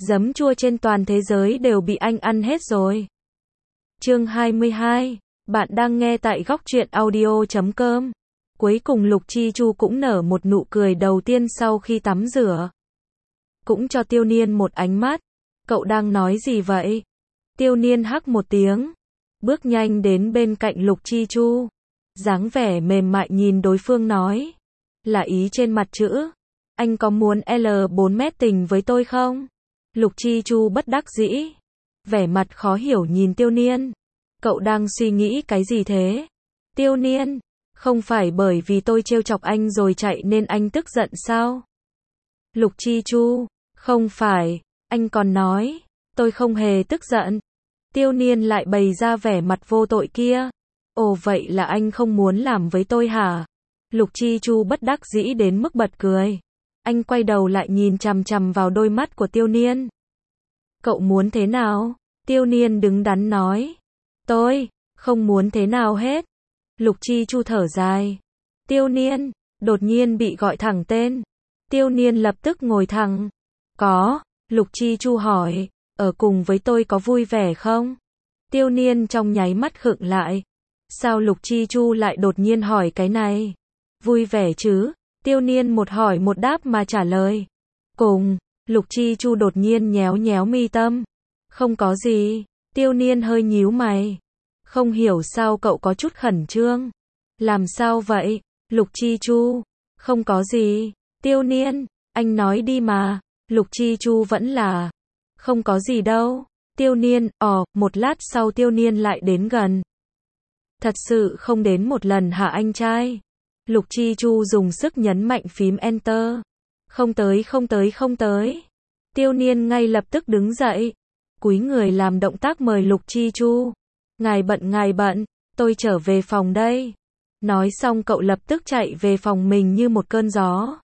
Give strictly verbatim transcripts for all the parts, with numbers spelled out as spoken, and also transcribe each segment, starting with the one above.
Giấm chua trên toàn thế giới đều bị anh ăn hết rồi. Chương hai mươi hai. Bạn đang nghe tại góc truyện audio chấm com. Cuối cùng Lục Chi Chu cũng nở một nụ cười đầu tiên sau khi tắm rửa. Cũng cho Tiêu Niên một ánh mắt. Cậu đang nói gì vậy? Tiêu Niên hắc một tiếng. Bước nhanh đến bên cạnh Lục Chi Chu. Dáng vẻ mềm mại nhìn đối phương nói. Là ý trên mặt chữ. Anh có muốn L bốn mét tình với tôi không? Lục Chi Chu bất đắc dĩ. Vẻ mặt khó hiểu nhìn Tiêu Niên. Cậu đang suy nghĩ cái gì thế? Tiêu Niên. Không phải bởi vì tôi trêu chọc anh rồi chạy nên anh tức giận sao? Lục Chi Chu. Không phải. Anh còn nói. Tôi không hề tức giận. Tiêu Niên lại bày ra vẻ mặt vô tội kia. Ồ vậy là anh không muốn làm với tôi hả? Lục Chi Chu bất đắc dĩ đến mức bật cười. Anh quay đầu lại nhìn chằm chằm vào đôi mắt của Tiêu Niên. Cậu muốn thế nào? Tiêu Niên đứng đắn nói. Tôi không muốn thế nào hết. Lục Chi Chu thở dài. Tiêu Niên đột nhiên bị gọi thẳng tên. Tiêu Niên lập tức ngồi thẳng. Có. Lục Chi Chu hỏi. Ở cùng với tôi có vui vẻ không? Tiêu Niên trong nháy mắt khựng lại. Sao Lục Chi Chu lại đột nhiên hỏi cái này? Vui vẻ chứ? Tiêu Niên một hỏi một đáp mà trả lời. Cùng. Lục Chi Chu đột nhiên nhéo nhéo mi tâm. Không có gì. Tiêu Niên hơi nhíu mày. Không hiểu sao cậu có chút khẩn trương. Làm sao vậy? Lục Chi Chu. Không có gì. Tiêu Niên. Anh nói đi mà. Lục Chi Chu vẫn là. Không có gì đâu. Tiêu Niên. Ồ, một lát sau Tiêu Niên lại đến gần. Thật sự không đến một lần hả anh trai? Lục Chi Chu dùng sức nhấn mạnh phím Enter. Không tới không tới không tới. Tiêu Niên ngay lập tức đứng dậy. Cúi người làm động tác mời Lục Chi Chu. Ngài bận ngài bận, tôi trở về phòng đây. Nói xong cậu lập tức chạy về phòng mình như một cơn gió.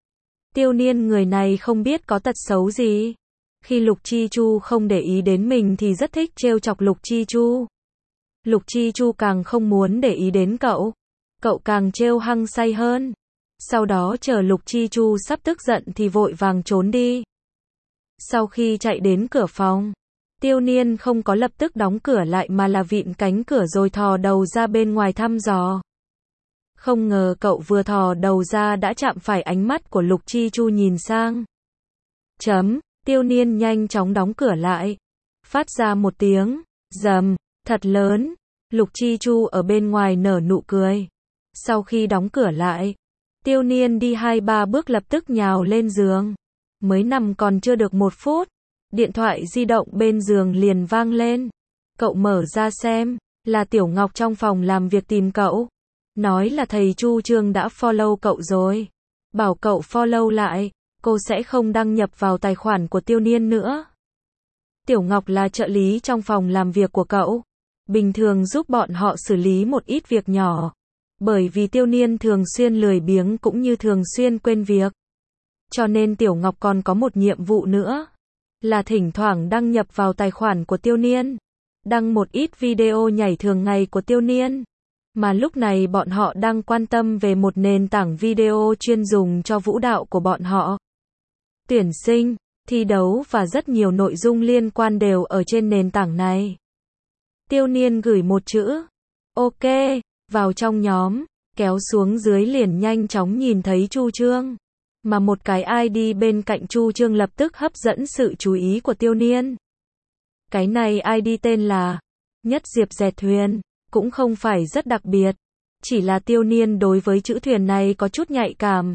Tiêu Niên người này không biết có tật xấu gì. Khi Lục Chi Chu không để ý đến mình thì rất thích trêu chọc Lục Chi Chu. Lục Chi Chu càng không muốn để ý đến cậu. Cậu càng trêu hăng say hơn. Sau đó chờ Lục Chi Chu sắp tức giận thì vội vàng trốn đi. Sau khi chạy đến cửa phòng, Tiêu Niên không có lập tức đóng cửa lại mà là vịn cánh cửa rồi thò đầu ra bên ngoài thăm dò. Không ngờ cậu vừa thò đầu ra đã chạm phải ánh mắt của Lục Chi Chu nhìn sang. Chấm, Tiêu Niên nhanh chóng đóng cửa lại. Phát ra một tiếng, rầm, thật lớn. Lục Chi Chu ở bên ngoài nở nụ cười. Sau khi đóng cửa lại, Tiêu Niên đi hai ba bước lập tức nhào lên giường. Mới nằm còn chưa được một phút, điện thoại di động bên giường liền vang lên. Cậu mở ra xem, là Tiểu Ngọc trong phòng làm việc tìm cậu. Nói là thầy Chu Trương đã follow cậu rồi. Bảo cậu follow lại, cô sẽ không đăng nhập vào tài khoản của Tiêu Niên nữa. Tiểu Ngọc là trợ lý trong phòng làm việc của cậu. Bình thường giúp bọn họ xử lý một ít việc nhỏ. Bởi vì Tiêu Niên thường xuyên lười biếng cũng như thường xuyên quên việc. Cho nên Tiểu Ngọc còn có một nhiệm vụ nữa. Là thỉnh thoảng đăng nhập vào tài khoản của Tiêu Niên. Đăng một ít video nhảy thường ngày của Tiêu Niên. Mà lúc này bọn họ đang quan tâm về một nền tảng video chuyên dùng cho vũ đạo của bọn họ. Tuyển sinh, thi đấu và rất nhiều nội dung liên quan đều ở trên nền tảng này. Tiêu Niên gửi một chữ. Ok, vào trong nhóm, kéo xuống dưới liền nhanh chóng nhìn thấy Chu Trương. Mà một cái i đê bên cạnh Chu Trương lập tức hấp dẫn sự chú ý của Tiêu Niên. Cái này i đê tên là Nhất Diệp Dẹt Thuyền, cũng không phải rất đặc biệt. Chỉ là Tiêu Niên đối với chữ thuyền này có chút nhạy cảm.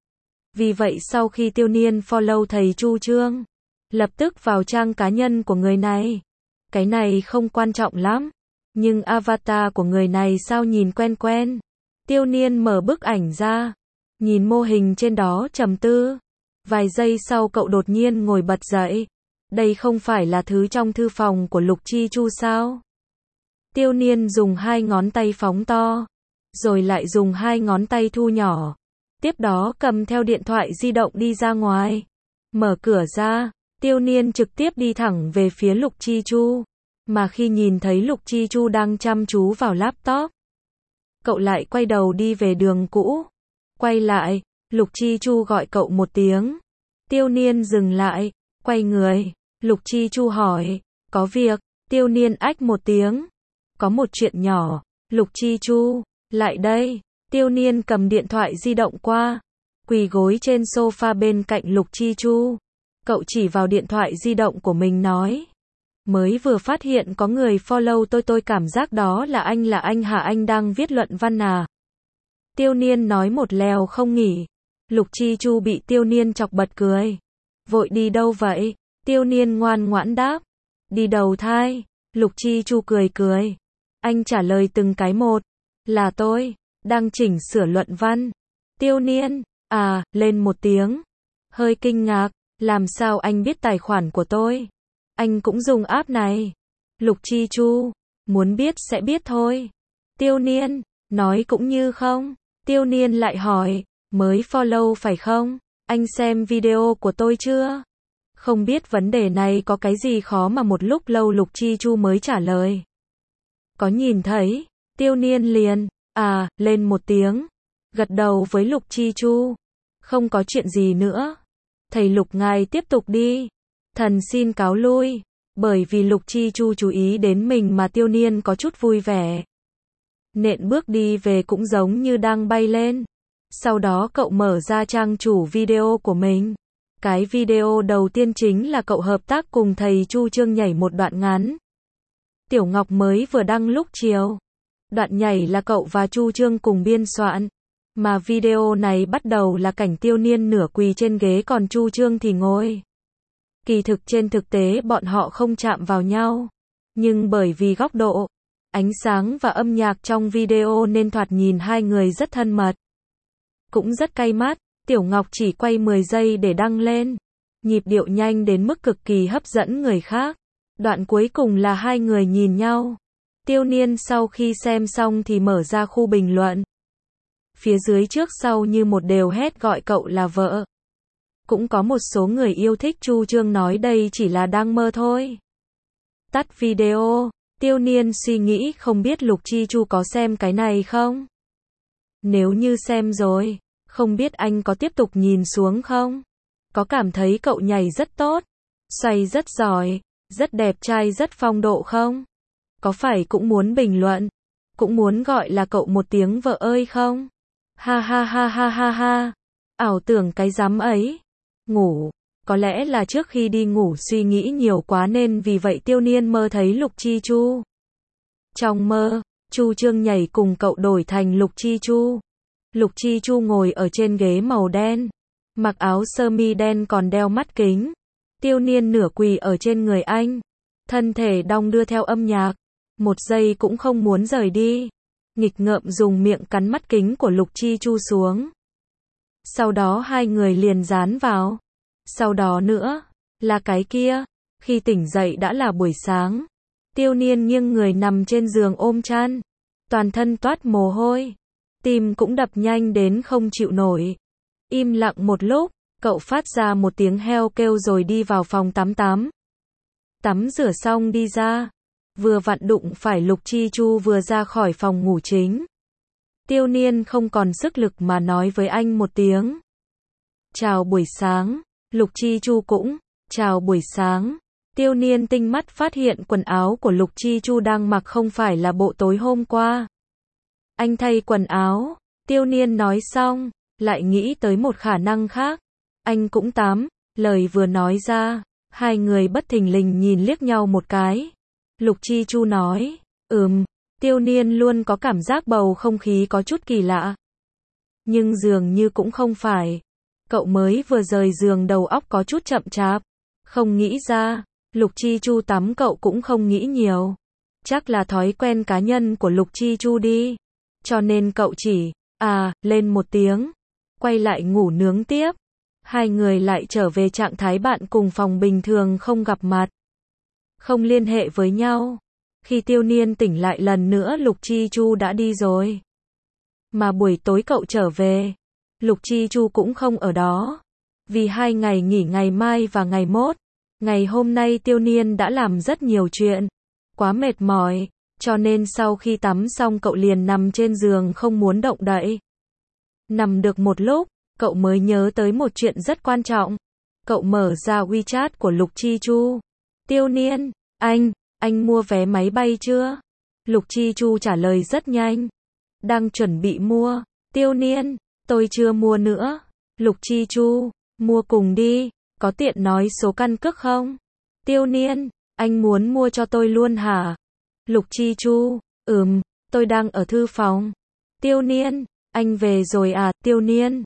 Vì vậy sau khi Tiêu Niên follow thầy Chu Trương, lập tức vào trang cá nhân của người này. Cái này không quan trọng lắm. Nhưng avatar của người này sao nhìn quen quen. Tiêu Niên mở bức ảnh ra. Nhìn mô hình trên đó trầm tư. Vài giây sau cậu đột nhiên ngồi bật dậy. Đây không phải là thứ trong thư phòng của Lục Chi Chu sao? Tiêu Niên dùng hai ngón tay phóng to. Rồi lại dùng hai ngón tay thu nhỏ. Tiếp đó cầm theo điện thoại di động đi ra ngoài. Mở cửa ra. Tiêu Niên trực tiếp đi thẳng về phía Lục Chi Chu. Mà khi nhìn thấy Lục Chi Chu đang chăm chú vào laptop, cậu lại quay đầu đi về đường cũ. Quay lại, Lục Chi Chu gọi cậu một tiếng. Tiêu Niên dừng lại, Quay người, Lục Chi Chu hỏi, có việc, Tiêu Niên ách một tiếng. Có một chuyện nhỏ, Lục Chi Chu, lại đây, Tiêu Niên cầm điện thoại di động qua, quỳ gối trên sofa bên cạnh Lục Chi Chu. Cậu chỉ vào điện thoại di động của mình nói, mới vừa phát hiện có người follow tôi tôi cảm giác đó là anh là anh hả anh đang viết luận văn à? Tiêu Niên nói một lèo không nghỉ. Lục Chi Chu bị Tiêu Niên chọc bật cười. Vội đi đâu vậy? Tiêu Niên ngoan ngoãn đáp. Đi đầu thai. Lục Chi Chu cười cười. Anh trả lời từng cái một. Là tôi, đang chỉnh sửa luận văn. Tiêu Niên, à, lên một tiếng. Hơi kinh ngạc, làm sao anh biết tài khoản của tôi? Anh cũng dùng app này. Lục Chi Chu, muốn biết sẽ biết thôi. Tiêu Niên, nói cũng như không. Tiêu Niên lại hỏi, mới follow phải không? Anh xem video của tôi chưa? Không biết vấn đề này có cái gì khó mà một lúc lâu Lục Chi Chu mới trả lời. Có nhìn thấy, Tiêu Niên liền, à, lên một tiếng. Gật đầu với Lục Chi Chu. Không có chuyện gì nữa. Thầy Lục ngài tiếp tục đi. Thần xin cáo lui. Bởi vì Lục Chi Chu chú ý đến mình mà Tiêu Niên có chút vui vẻ. Nện bước đi về cũng giống như đang bay lên. Sau đó cậu mở ra trang chủ video của mình. Cái video đầu tiên chính là cậu hợp tác cùng thầy Chu Trương nhảy một đoạn ngắn. Tiểu Ngọc mới vừa đăng lúc chiều. Đoạn nhảy là cậu và Chu Trương cùng biên soạn. Mà video này bắt đầu là cảnh Tiêu Niên nửa quỳ trên ghế còn Chu Trương thì ngồi. Kỳ thực trên thực tế bọn họ không chạm vào nhau. Nhưng bởi vì góc độ, ánh sáng và âm nhạc trong video nên thoạt nhìn hai người rất thân mật. Cũng rất cay mắt, Tiểu Ngọc chỉ quay mười giây để đăng lên. Nhịp điệu nhanh đến mức cực kỳ hấp dẫn người khác. Đoạn cuối cùng là hai người nhìn nhau. Tiêu Niên sau khi xem xong thì mở ra khu bình luận. Phía dưới trước sau như một đều hét gọi cậu là vợ. Cũng có một số người yêu thích Chu Trương nói đây chỉ là đang mơ thôi. Tắt video, Tiêu Niên suy nghĩ không biết Lục Chi Chu có xem cái này không? Nếu như xem rồi, không biết anh có tiếp tục nhìn xuống không? Có cảm thấy cậu nhảy rất tốt, xoay rất giỏi, rất đẹp trai rất phong độ không? Có phải cũng muốn bình luận, cũng muốn gọi là cậu một tiếng vợ ơi không? Ha ha ha ha ha ha, ảo tưởng cái dám ấy. Ngủ, có lẽ là trước khi đi ngủ suy nghĩ nhiều quá nên vì vậy Tiêu Niên mơ thấy Lục Chi Chu. Trong mơ, Chu Trương nhảy cùng cậu đổi thành Lục Chi Chu. Lục Chi Chu ngồi ở trên ghế màu đen, mặc áo sơ mi đen còn đeo mắt kính. Tiêu Niên nửa quỳ ở trên người anh, thân thể đong đưa theo âm nhạc, một giây cũng không muốn rời đi. Nghịch ngợm dùng miệng cắn mắt kính của Lục Chi Chu xuống. Sau đó hai người liền dán vào. Sau đó nữa, là cái kia, khi tỉnh dậy đã là buổi sáng. Tiêu Niên nghiêng người nằm trên giường ôm chăn, toàn thân toát mồ hôi, tim cũng đập nhanh đến không chịu nổi. Im lặng một lúc, cậu phát ra một tiếng heo kêu rồi đi vào phòng tắm tắm. Tắm rửa xong đi ra, vừa vặn đụng phải Lục Chi Chu vừa ra khỏi phòng ngủ chính. Tiêu Niên không còn sức lực mà nói với anh một tiếng. Chào buổi sáng, Lục Chi Chu cũng, chào buổi sáng. Tiêu Niên tinh mắt phát hiện quần áo của Lục Chi Chu đang mặc không phải là bộ tối hôm qua. Anh thay quần áo, Tiêu Niên nói xong, lại nghĩ tới một khả năng khác. Anh cũng tắm, lời vừa nói ra, hai người bất thình lình nhìn liếc nhau một cái. Lục Chi Chu nói, ừm, Tiêu Niên luôn có cảm giác bầu không khí có chút kỳ lạ. Nhưng dường như cũng không phải. Cậu mới vừa rời giường đầu óc có chút chậm chạp. Không nghĩ ra, Lục Chi Chu tắm cậu cũng không nghĩ nhiều. Chắc là thói quen cá nhân của Lục Chi Chu đi. Cho nên cậu chỉ, à, lên một tiếng. Quay lại ngủ nướng tiếp. Hai người lại trở về trạng thái bạn cùng phòng bình thường không gặp mặt. Không liên hệ với nhau. Khi Tiêu Niên tỉnh lại lần nữa Lục Chi Chu đã đi rồi. Mà buổi tối cậu trở về, Lục Chi Chu cũng không ở đó. Vì hai ngày nghỉ ngày mai và ngày mốt, ngày hôm nay Tiêu Niên đã làm rất nhiều chuyện. Quá mệt mỏi, cho nên sau khi tắm xong cậu liền nằm trên giường không muốn động đậy. Nằm được một lúc, cậu mới nhớ tới một chuyện rất quan trọng. Cậu mở ra WeChat của Lục Chi Chu. Tiêu Niên, anh, anh mua vé máy bay chưa? Lục Chi Chu trả lời rất nhanh. Đang chuẩn bị mua. Tiêu Niên, tôi chưa mua nữa. Lục Chi Chu, mua cùng đi, có tiện nói số căn cước không? Tiêu Niên, anh muốn mua cho tôi luôn hả? Lục Chi Chu, ừm, tôi đang ở thư phòng. Tiêu Niên, anh về rồi à? Tiêu Niên,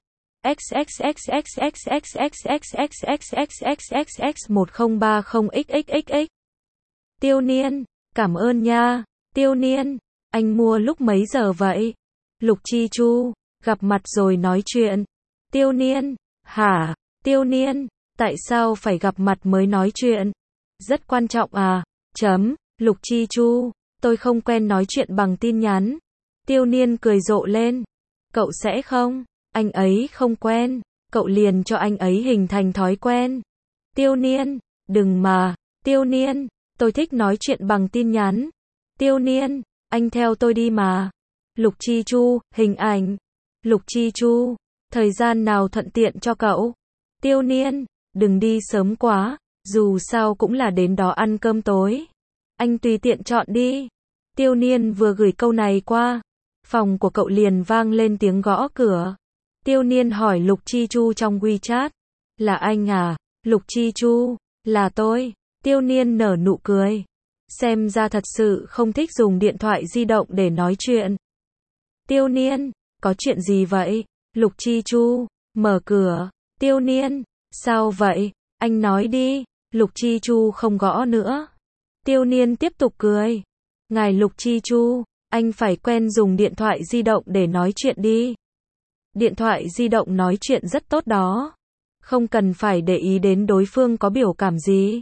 xxxxxxxxxxxxxxxxxxx một không ba không xxxx. Tiêu Niên, cảm ơn nha. Tiêu Niên, anh mua lúc mấy giờ vậy? Lục Chi Chu, gặp mặt rồi nói chuyện. Tiêu Niên, hả? Tiêu Niên, tại sao phải gặp mặt mới nói chuyện? Rất quan trọng à? Chấm, Lục Chi Chu, tôi không quen nói chuyện bằng tin nhắn. Tiêu Niên cười rộ lên. Cậu sẽ không? Anh ấy không quen, cậu liền cho anh ấy hình thành thói quen. Tiêu Niên, đừng mà. Tiêu Niên, tôi thích nói chuyện bằng tin nhắn. Tiêu Niên, anh theo tôi đi mà. Lục Chi Chu, hình ảnh. Lục Chi Chu, thời gian nào thuận tiện cho cậu? Tiêu Niên, đừng đi sớm quá, dù sao cũng là đến đó ăn cơm tối. Anh tùy tiện chọn đi. Tiêu Niên vừa gửi câu này qua, phòng của cậu liền vang lên tiếng gõ cửa. Tiêu Niên hỏi Lục Chi Chu trong WeChat. Là anh à? Lục Chi Chu, là tôi. Tiêu Niên nở nụ cười. Xem ra thật sự không thích dùng điện thoại di động để nói chuyện. Tiêu Niên, có chuyện gì vậy? Lục Chi Chu, mở cửa. Tiêu Niên, sao vậy? Anh nói đi. Lục Chi Chu không gõ nữa. Tiêu Niên tiếp tục cười. Ngài Lục Chi Chu, anh phải quen dùng điện thoại di động để nói chuyện đi. Điện thoại di động nói chuyện rất tốt đó. Không cần phải để ý đến đối phương có biểu cảm gì.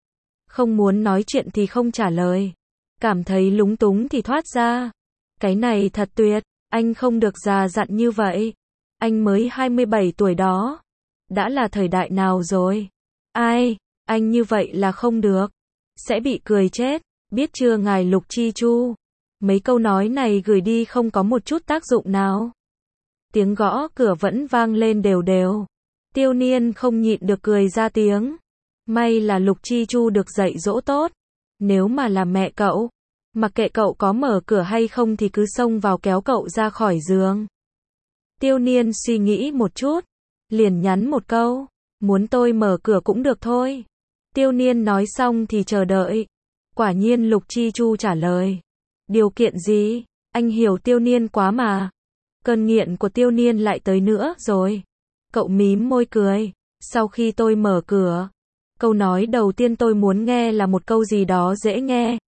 Không muốn nói chuyện thì không trả lời. Cảm thấy lúng túng thì thoát ra. Cái này thật tuyệt, anh không được già dặn như vậy. Anh mới hai mươi bảy tuổi đó. Đã là thời đại nào rồi? Ai, anh như vậy là không được. Sẽ bị cười chết, biết chưa ngài Lục Chi Chu? Mấy câu nói này gửi đi không có một chút tác dụng nào. Tiếng gõ cửa vẫn vang lên đều đều. Tiêu Niên không nhịn được cười ra tiếng. May là Lục Chi Chu được dạy dỗ tốt. Nếu mà là mẹ cậu, mặc kệ cậu có mở cửa hay không thì cứ xông vào kéo cậu ra khỏi giường. Tiêu Niên suy nghĩ một chút, liền nhắn một câu. Muốn tôi mở cửa cũng được thôi. Tiêu Niên nói xong thì chờ đợi. Quả nhiên Lục Chi Chu trả lời. Điều kiện gì? Anh hiểu Tiêu Niên quá mà. Cơn nghiện của Tiêu Niên lại tới nữa rồi. Cậu mím môi cười. Sau khi tôi mở cửa, câu nói đầu tiên tôi muốn nghe là một câu gì đó dễ nghe.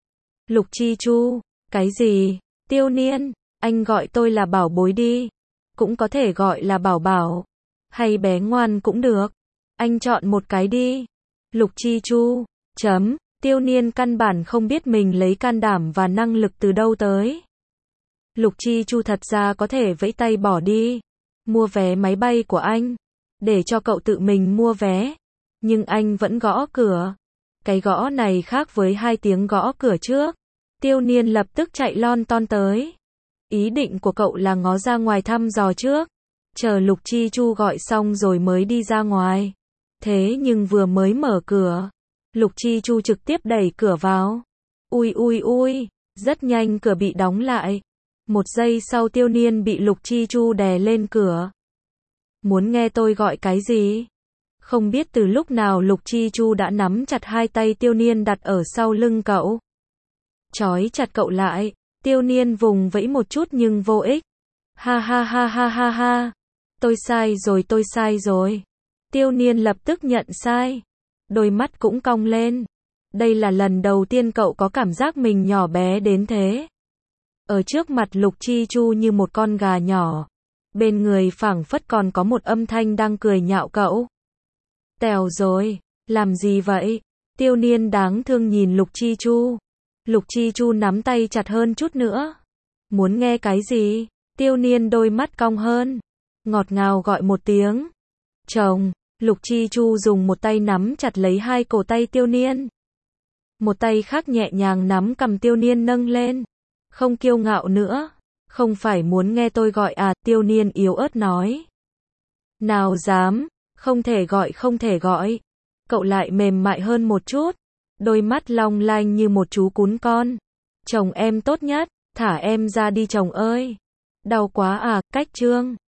Lục Chi Chu, cái gì? Tiêu Niên, anh gọi tôi là bảo bối đi. Cũng có thể gọi là bảo bảo. Hay bé ngoan cũng được. Anh chọn một cái đi. Lục Chi Chu, chấm. Tiêu Niên căn bản không biết mình lấy can đảm và năng lực từ đâu tới. Lục Chi Chu thật ra có thể vẫy tay bỏ đi. Mua vé máy bay của anh. Để cho cậu tự mình mua vé. Nhưng anh vẫn gõ cửa. Cái gõ này khác với hai tiếng gõ cửa trước. Tiêu Niên lập tức chạy lon ton tới. Ý định của cậu là ngó ra ngoài thăm dò trước. Chờ Lục Chi Chu gọi xong rồi mới đi ra ngoài. Thế nhưng vừa mới mở cửa, Lục Chi Chu trực tiếp đẩy cửa vào. Ui ui ui, rất nhanh cửa bị đóng lại. Một giây sau Tiêu Niên bị Lục Chi Chu đè lên cửa. Muốn nghe tôi gọi cái gì? Không biết từ lúc nào Lục Chi Chu đã nắm chặt hai tay Tiêu Niên đặt ở sau lưng cậu. Trói chặt cậu lại. Tiêu Niên vùng vẫy một chút nhưng vô ích. Ha ha ha ha ha ha. Tôi sai rồi tôi sai rồi. Tiêu Niên lập tức nhận sai. Đôi mắt cũng cong lên. Đây là lần đầu tiên cậu có cảm giác mình nhỏ bé đến thế. Ở trước mặt Lục Chi Chu như một con gà nhỏ. Bên người phảng phất còn có một âm thanh đang cười nhạo cậu. Tèo rồi, làm gì vậy? Tiêu Niên đáng thương nhìn Lục Chi Chu. Lục Chi Chu nắm tay chặt hơn chút nữa. Muốn nghe cái gì? Tiêu Niên đôi mắt cong hơn. Ngọt ngào gọi một tiếng. Chồng, Lục Chi Chu dùng một tay nắm chặt lấy hai cổ tay Tiêu Niên. Một tay khác nhẹ nhàng nắm cầm Tiêu Niên nâng lên. Không kiêu ngạo nữa. Không phải muốn nghe tôi gọi à? Tiêu Niên yếu ớt nói. Nào dám, Không thể gọi, không thể gọi. Cậu lại mềm mại hơn một chút. Đôi mắt long lanh như một chú cún con. Chồng em tốt nhất, thả em ra đi chồng ơi. Đau quá à, cách trương.